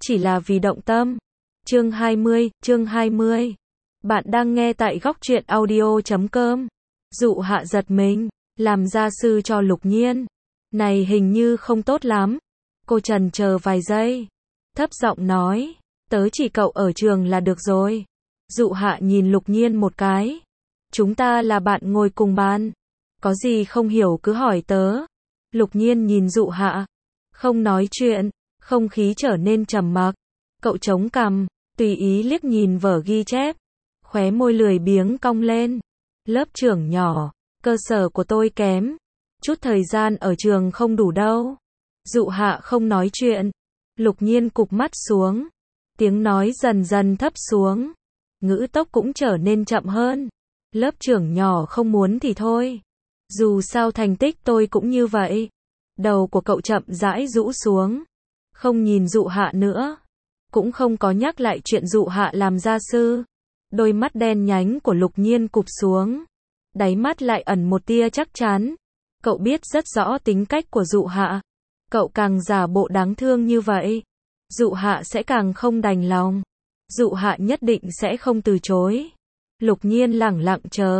chỉ là vì động tâm. Chương 20. Bạn đang nghe tại góc truyện audio.com. Dụ Hạ giật mình, làm gia sư cho Lục Nhiên. Này hình như không tốt lắm. Cô chần chờ vài giây, thấp giọng nói, tớ chỉ cậu ở trường là được rồi. Dụ Hạ nhìn Lục Nhiên một cái. Chúng ta là bạn ngồi cùng bàn. Có gì không hiểu cứ hỏi tớ. Lục Nhiên nhìn Dụ Hạ, không nói chuyện, không khí trở nên trầm mặc. Cậu chống cằm, tùy ý liếc nhìn vở ghi chép, khóe môi lười biếng cong lên. Lớp trưởng nhỏ, cơ sở của tôi kém, chút thời gian ở trường không đủ đâu. Dụ Hạ không nói chuyện. Lục Nhiên cụp mắt xuống, tiếng nói dần dần thấp xuống, ngữ tốc cũng trở nên chậm hơn. Lớp trưởng nhỏ không muốn thì thôi, dù sao thành tích tôi cũng như vậy. Đầu của cậu chậm rãi rũ xuống, không nhìn Dụ Hạ nữa, cũng không có nhắc lại chuyện Dụ Hạ làm gia sư. Đôi mắt đen nhánh của Lục Nhiên cụp xuống, đáy mắt lại ẩn một tia chắc chắn. Cậu biết rất rõ tính cách của Dụ Hạ, cậu càng giả bộ đáng thương như vậy, Dụ Hạ sẽ càng không đành lòng. Dụ Hạ nhất định sẽ không từ chối. Lục Nhiên lẳng lặng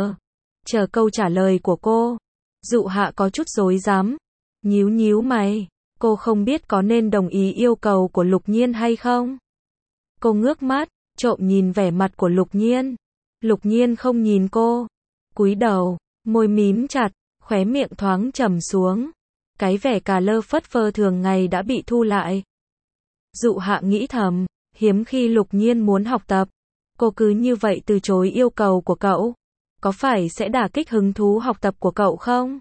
chờ câu trả lời của cô. Dụ Hạ có chút rối rắm, nhíu mày, cô không biết có nên đồng ý yêu cầu của Lục Nhiên hay không. Cô ngước mắt, trộm nhìn vẻ mặt của Lục Nhiên. Lục Nhiên không nhìn cô, cúi đầu, môi mím chặt, khóe miệng thoáng trầm xuống. Cái vẻ cà lơ phất phơ thường ngày đã bị thu lại. Dụ Hạ nghĩ thầm, hiếm khi Lục Nhiên muốn học tập, cô cứ như vậy từ chối yêu cầu của cậu, có phải sẽ đả kích hứng thú học tập của cậu không?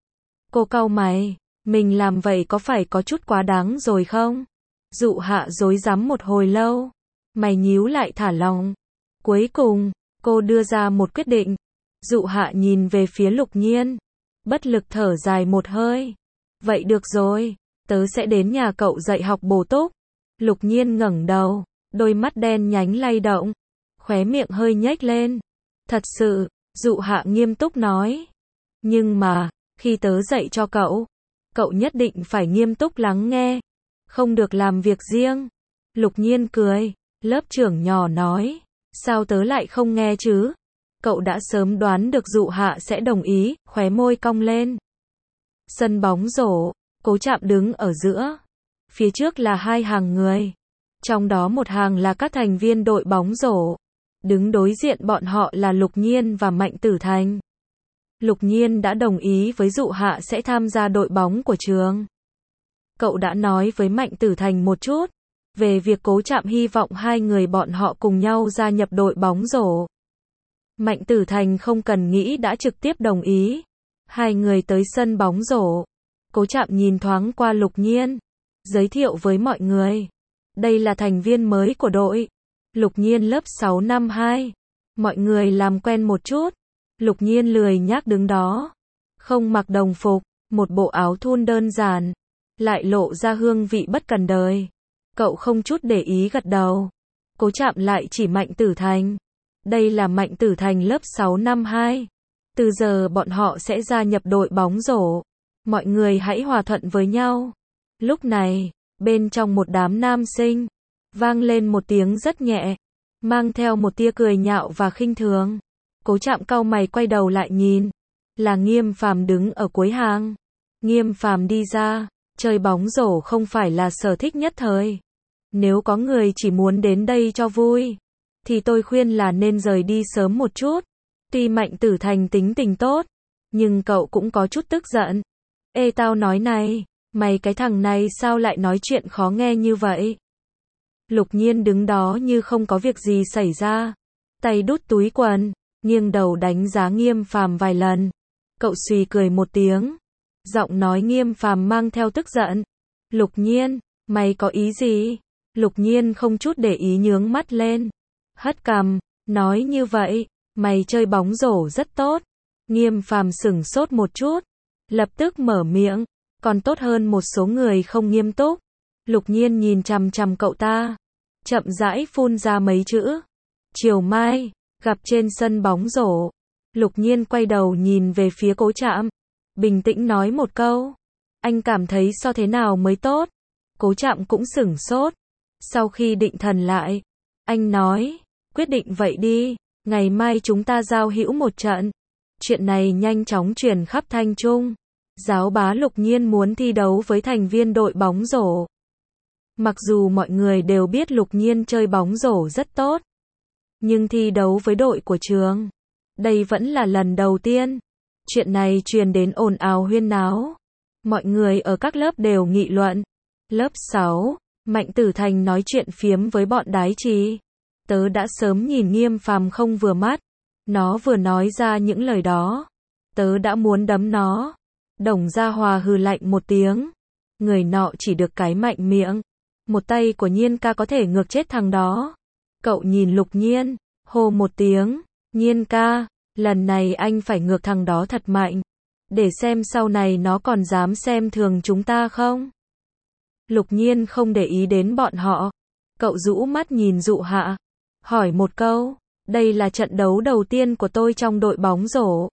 Cô cau mày, mình làm vậy có phải có chút quá đáng rồi không? Dụ Hạ rối rắm một hồi lâu, mày nhíu lại thả lỏng. Cuối cùng, cô đưa ra một quyết định. Dụ Hạ nhìn về phía Lục Nhiên, bất lực thở dài một hơi. Vậy được rồi, tớ sẽ đến nhà cậu dạy học bổ túc. Lục Nhiên ngẩng đầu, đôi mắt đen nhánh lay động, khóe miệng hơi nhếch lên. Thật sự, Dụ Hạ nghiêm túc nói. Nhưng mà, khi tớ dạy cho cậu nhất định phải nghiêm túc lắng nghe, không được làm việc riêng. Lục Nhiên cười, lớp trưởng nhỏ nói, sao tớ lại không nghe chứ? Cậu đã sớm đoán được Dụ Hạ sẽ đồng ý, khóe môi cong lên. Sân bóng rổ, Cố Trạm đứng ở giữa. Phía trước là hai hàng người, trong đó một hàng là các thành viên đội bóng rổ. Đứng đối diện bọn họ là Lục Nhiên và Mạnh Tử Thành. Lục Nhiên đã đồng ý với Dụ Hạ sẽ tham gia đội bóng của trường. Cậu đã nói với Mạnh Tử Thành một chút về việc Cố Trạm hy vọng hai người bọn họ cùng nhau gia nhập đội bóng rổ. Mạnh Tử Thành không cần nghĩ đã trực tiếp đồng ý. Hai người tới sân bóng rổ. Cố Trạm nhìn thoáng qua Lục Nhiên, giới thiệu với mọi người. Đây là thành viên mới của đội. Lục Nhiên lớp 6 năm 2. Mọi người làm quen một chút. Lục Nhiên lười nhác đứng đó, không mặc đồng phục, một bộ áo thun đơn giản, lại lộ ra hương vị bất cần đời. Cậu không chút để ý gật đầu. Cố Trạm lại chỉ Mạnh Tử Thành. Đây là Mạnh Tử Thành lớp 6 năm 2. Từ giờ bọn họ sẽ gia nhập đội bóng rổ. Mọi người hãy hòa thuận với nhau. Lúc này, bên trong một đám nam sinh, vang lên một tiếng rất nhẹ, mang theo một tia cười nhạo và khinh thường. Cố Trạm cau mày quay đầu lại nhìn, là Nghiêm Phàm đứng ở cuối hàng. Nghiêm Phàm đi ra, chơi bóng rổ không phải là sở thích nhất thời. Nếu có người chỉ muốn đến đây cho vui, thì tôi khuyên là nên rời đi sớm một chút. Tuy Mạnh Tử Thành tính tình tốt, nhưng cậu cũng có chút tức giận. Ê tao nói này, mày cái thằng này sao lại nói chuyện khó nghe như vậy? Lục Nhiên đứng đó như không có việc gì xảy ra, tay đút túi quần, nghiêng đầu đánh giá Nghiêm Phàm vài lần. Cậu suy cười một tiếng, giọng nói Nghiêm Phàm mang theo tức giận. Lục Nhiên, mày có ý gì? Lục Nhiên không chút để ý nhướng mắt lên, hất cằm, nói như vậy, mày chơi bóng rổ rất tốt. Nghiêm Phàm sửng sốt một chút, lập tức mở miệng, còn tốt hơn một số người không nghiêm túc. Lục Nhiên nhìn chằm chằm cậu ta, chậm rãi phun ra mấy chữ. Chiều mai, gặp trên sân bóng rổ. Lục Nhiên quay đầu nhìn về phía Cố Trạm, bình tĩnh nói một câu. Anh cảm thấy so thế nào mới tốt? Cố Trạm cũng sửng sốt, Sau khi định thần lại, anh nói, quyết định vậy đi, ngày mai chúng ta giao hữu một trận. Chuyện này nhanh chóng truyền khắp Thanh Trung. Giáo bá Lục Nhiên muốn thi đấu với thành viên đội bóng rổ. Mặc dù mọi người đều biết Lục Nhiên chơi bóng rổ rất tốt, nhưng thi đấu với đội của trường, đây vẫn là lần đầu tiên. Chuyện này truyền đến ồn ào huyên náo. Mọi người ở các lớp đều nghị luận. Lớp 6, Mạnh Tử Thành nói chuyện phiếm với bọn đái trì. Tớ đã sớm nhìn Nghiêm Phàm không vừa mắt. Nó vừa nói ra những lời đó, tớ đã muốn đấm nó. Đồng Gia Hòa hừ lạnh một tiếng. Người nọ chỉ được cái mạnh miệng. Một tay của Nhiên ca có thể ngược chết thằng đó. Cậu nhìn Lục Nhiên, hô một tiếng. Nhiên ca, lần này anh phải ngược thằng đó thật mạnh. Để xem sau này nó còn dám xem thường chúng ta không. Lục Nhiên không để ý đến bọn họ. Cậu rũ mắt nhìn Dụ Hạ. Hỏi một câu. Đây là trận đấu đầu tiên của tôi trong đội bóng rổ.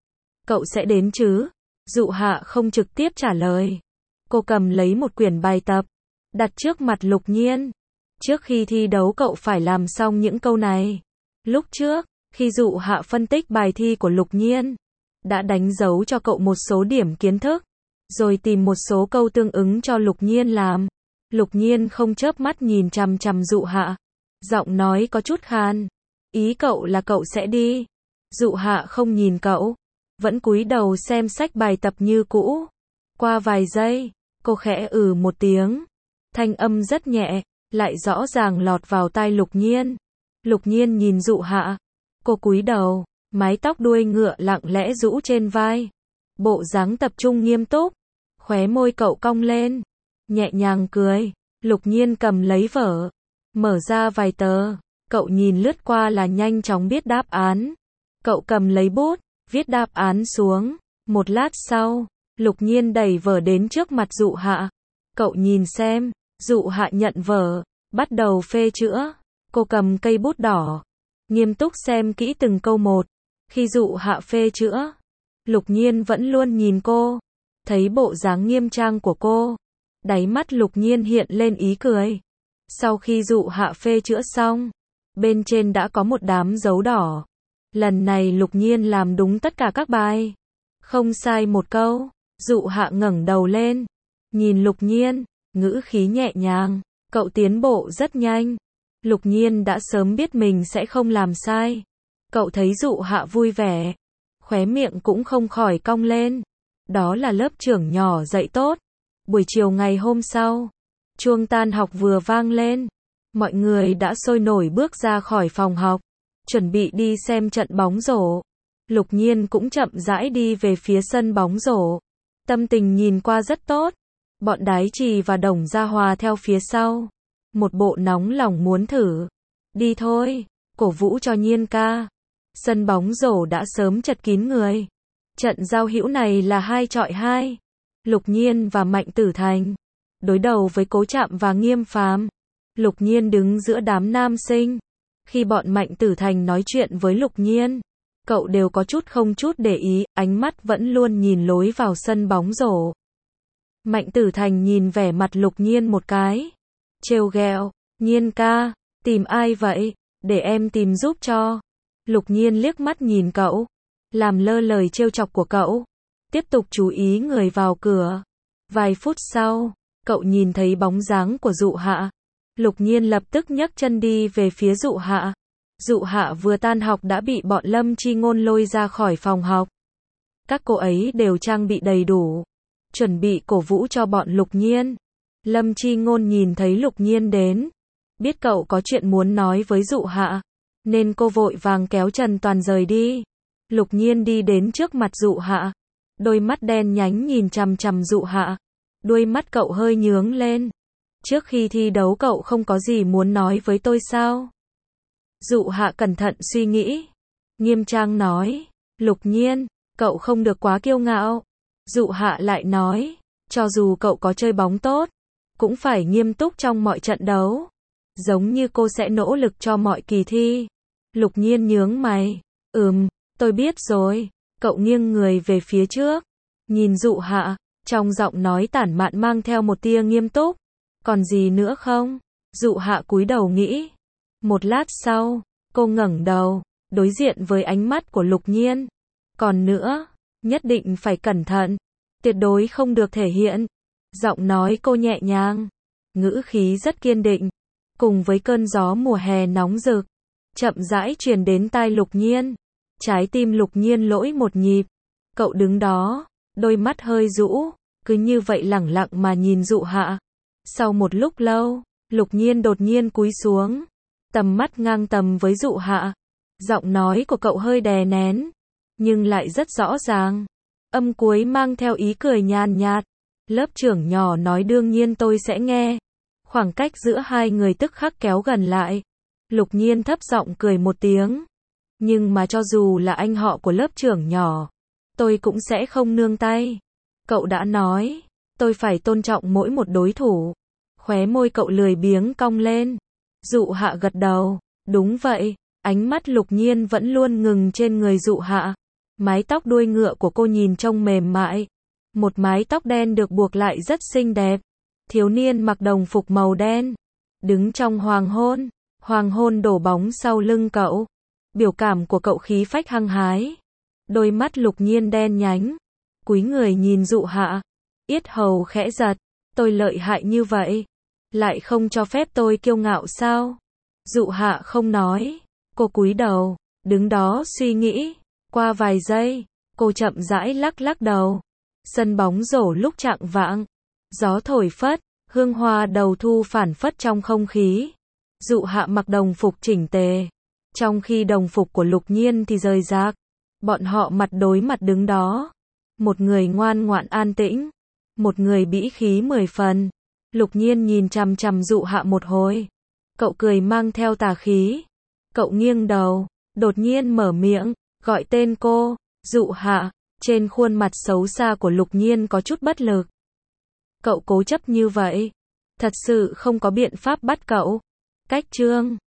Cậu sẽ đến chứ? Dụ Hạ không trực tiếp trả lời. Cô cầm lấy một quyển bài tập, đặt trước mặt Lục Nhiên. Trước khi thi đấu cậu phải làm xong những câu này. Lúc trước, khi Dụ Hạ phân tích bài thi của Lục Nhiên, đã đánh dấu cho cậu một số điểm kiến thức, rồi tìm một số câu tương ứng cho Lục Nhiên làm. Lục Nhiên không chớp mắt nhìn chằm chằm Dụ Hạ. Giọng nói có chút khan. Ý cậu là cậu sẽ đi. Dụ Hạ không nhìn cậu, vẫn cúi đầu xem sách bài tập như cũ. Qua vài giây, cô khẽ một tiếng. Thanh âm rất nhẹ, lại rõ ràng lọt vào tai Lục Nhiên. Lục Nhiên nhìn Dụ Hạ. Cô cúi đầu, mái tóc đuôi ngựa lặng lẽ rũ trên vai. Bộ dáng tập trung nghiêm túc. Khóe môi cậu cong lên, nhẹ nhàng cười. Lục Nhiên cầm lấy vở, mở ra vài tờ. Cậu nhìn lướt qua là nhanh chóng biết đáp án. Cậu cầm lấy bút, viết đáp án xuống. Một lát sau, Lục Nhiên đẩy vở đến trước mặt Dụ Hạ. Cậu nhìn xem. Dụ Hạ nhận vở, bắt đầu phê chữa. Cô cầm cây bút đỏ, nghiêm túc xem kỹ từng câu một. Khi Dụ Hạ phê chữa, Lục Nhiên vẫn luôn nhìn cô. Thấy bộ dáng nghiêm trang của cô, đáy mắt Lục Nhiên hiện lên ý cười. Sau khi Dụ Hạ phê chữa xong, bên trên đã có một đám dấu đỏ. Lần này Lục Nhiên làm đúng tất cả các bài, không sai một câu. Dụ Hạ ngẩng đầu lên, nhìn Lục Nhiên, ngữ khí nhẹ nhàng. Cậu tiến bộ rất nhanh. Lục Nhiên đã sớm biết mình sẽ không làm sai. Cậu thấy Dụ Hạ vui vẻ, khóe miệng cũng không khỏi cong lên. Đó là lớp trưởng nhỏ dạy tốt. Buổi chiều ngày hôm sau, chuông tan học vừa vang lên. Mọi người đã sôi nổi bước ra khỏi phòng học, chuẩn bị đi xem trận bóng rổ. Lục Nhiên cũng chậm rãi đi về phía sân bóng rổ. Tâm tình nhìn qua rất tốt. Bọn Đái Trì và Đồng Gia Hòa theo phía sau. Một bộ nóng lòng muốn thử. Đi thôi, cổ vũ cho Nhiên ca. Sân bóng rổ đã sớm chật kín người. Trận giao hữu này là 2 chọi 2. Lục Nhiên và Mạnh Tử Thành đối đầu với Cố Trạm và Nghiêm Phàm. Lục Nhiên đứng giữa đám nam sinh. Khi bọn Mạnh Tử Thành nói chuyện với Lục Nhiên, cậu đều có chút không chút để ý, ánh mắt vẫn luôn nhìn lối vào sân bóng rổ. Mạnh Tử Thành nhìn vẻ mặt Lục Nhiên một cái, trêu ghẹo, Nhiên ca, tìm ai vậy, để em tìm giúp cho. Lục Nhiên liếc mắt nhìn cậu, làm lơ lời trêu chọc của cậu, tiếp tục chú ý người vào cửa. Vài phút sau, cậu nhìn thấy bóng dáng của Dụ Hạ. Lục Nhiên lập tức nhấc chân đi về phía Dụ Hạ. Dụ Hạ vừa tan học đã bị bọn Lâm Chi Ngôn lôi ra khỏi phòng học. Các cô ấy đều trang bị đầy đủ, chuẩn bị cổ vũ cho bọn Lục Nhiên. Lâm Chi Ngôn nhìn thấy Lục Nhiên đến, biết cậu có chuyện muốn nói với Dụ Hạ, nên cô vội vàng kéo Trần Toàn rời đi. Lục Nhiên đi đến trước mặt Dụ Hạ, đôi mắt đen nhánh nhìn chằm chằm Dụ Hạ. Đuôi mắt cậu hơi nhướng lên. Trước khi thi đấu cậu không có gì muốn nói với tôi sao? Dụ Hạ cẩn thận suy nghĩ, nghiêm trang nói, Lục Nhiên, cậu không được quá kiêu ngạo. Dụ Hạ lại nói, cho dù cậu có chơi bóng tốt, cũng phải nghiêm túc trong mọi trận đấu. Giống như cô sẽ nỗ lực cho mọi kỳ thi. Lục Nhiên nhướng mày, tôi biết rồi. Cậu nghiêng người về phía trước, nhìn Dụ Hạ, trong giọng nói tản mạn mang theo một tia nghiêm túc. Còn gì nữa không? Dụ Hạ cúi đầu nghĩ. Một lát sau, cô ngẩng đầu, đối diện với ánh mắt của Lục Nhiên. Còn nữa, nhất định phải cẩn thận, tuyệt đối không được thể hiện. Giọng nói cô nhẹ nhàng, ngữ khí rất kiên định, cùng với cơn gió mùa hè nóng rực, chậm rãi truyền đến tai Lục Nhiên. Trái tim Lục Nhiên lỗi một nhịp. Cậu đứng đó, đôi mắt hơi rũ, cứ như vậy lẳng lặng mà nhìn Dụ Hạ. Sau một lúc lâu, Lục Nhiên đột nhiên cúi xuống, tầm mắt ngang tầm với Dụ Hạ. Giọng nói của cậu hơi đè nén, nhưng lại rất rõ ràng. Âm cuối mang theo ý cười nhàn nhạt. Lớp trưởng nhỏ nói đương nhiên tôi sẽ nghe. Khoảng cách giữa hai người tức khắc kéo gần lại. Lục Nhiên thấp giọng cười một tiếng. Nhưng mà cho dù là anh họ của lớp trưởng nhỏ, tôi cũng sẽ không nương tay. Cậu đã nói, tôi phải tôn trọng mỗi một đối thủ. Khóe môi cậu lười biếng cong lên. Dụ Hạ gật đầu. Đúng vậy. Ánh mắt Lục Nhiên vẫn luôn ngừng trên người Dụ Hạ. Mái tóc đuôi ngựa của cô nhìn trông mềm mại. Một mái tóc đen được buộc lại rất xinh đẹp. Thiếu niên mặc đồng phục màu đen, đứng trong hoàng hôn đổ bóng sau lưng cậu. Biểu cảm của cậu khí phách hăng hái. Đôi mắt Lục Nhiên đen nhánh, cúi người nhìn Dụ Hạ, yết hầu khẽ giật. Tôi lợi hại như vậy, lại không cho phép tôi kiêu ngạo sao? Dụ Hạ không nói, cô cúi đầu, đứng đó suy nghĩ. Qua vài giây, cô chậm rãi lắc lắc đầu. Sân bóng rổ lúc chạng vạng, gió thổi phất, hương hoa đầu thu phản phất trong không khí. Dụ Hạ mặc đồng phục chỉnh tề, trong khi đồng phục của Lục Nhiên thì rời rạc. Bọn họ mặt đối mặt đứng đó. Một người ngoan ngoãn an tĩnh, một người bĩ khí 10 phần. Lục Nhiên nhìn chằm chằm Dụ Hạ một hồi. Cậu cười mang theo tà khí. Cậu nghiêng đầu, đột nhiên mở miệng, gọi tên cô, Dụ Hạ. Trên khuôn mặt xấu xa của Lục Nhiên có chút bất lực. Cậu cố chấp như vậy, thật sự không có biện pháp bắt cậu. Cách chương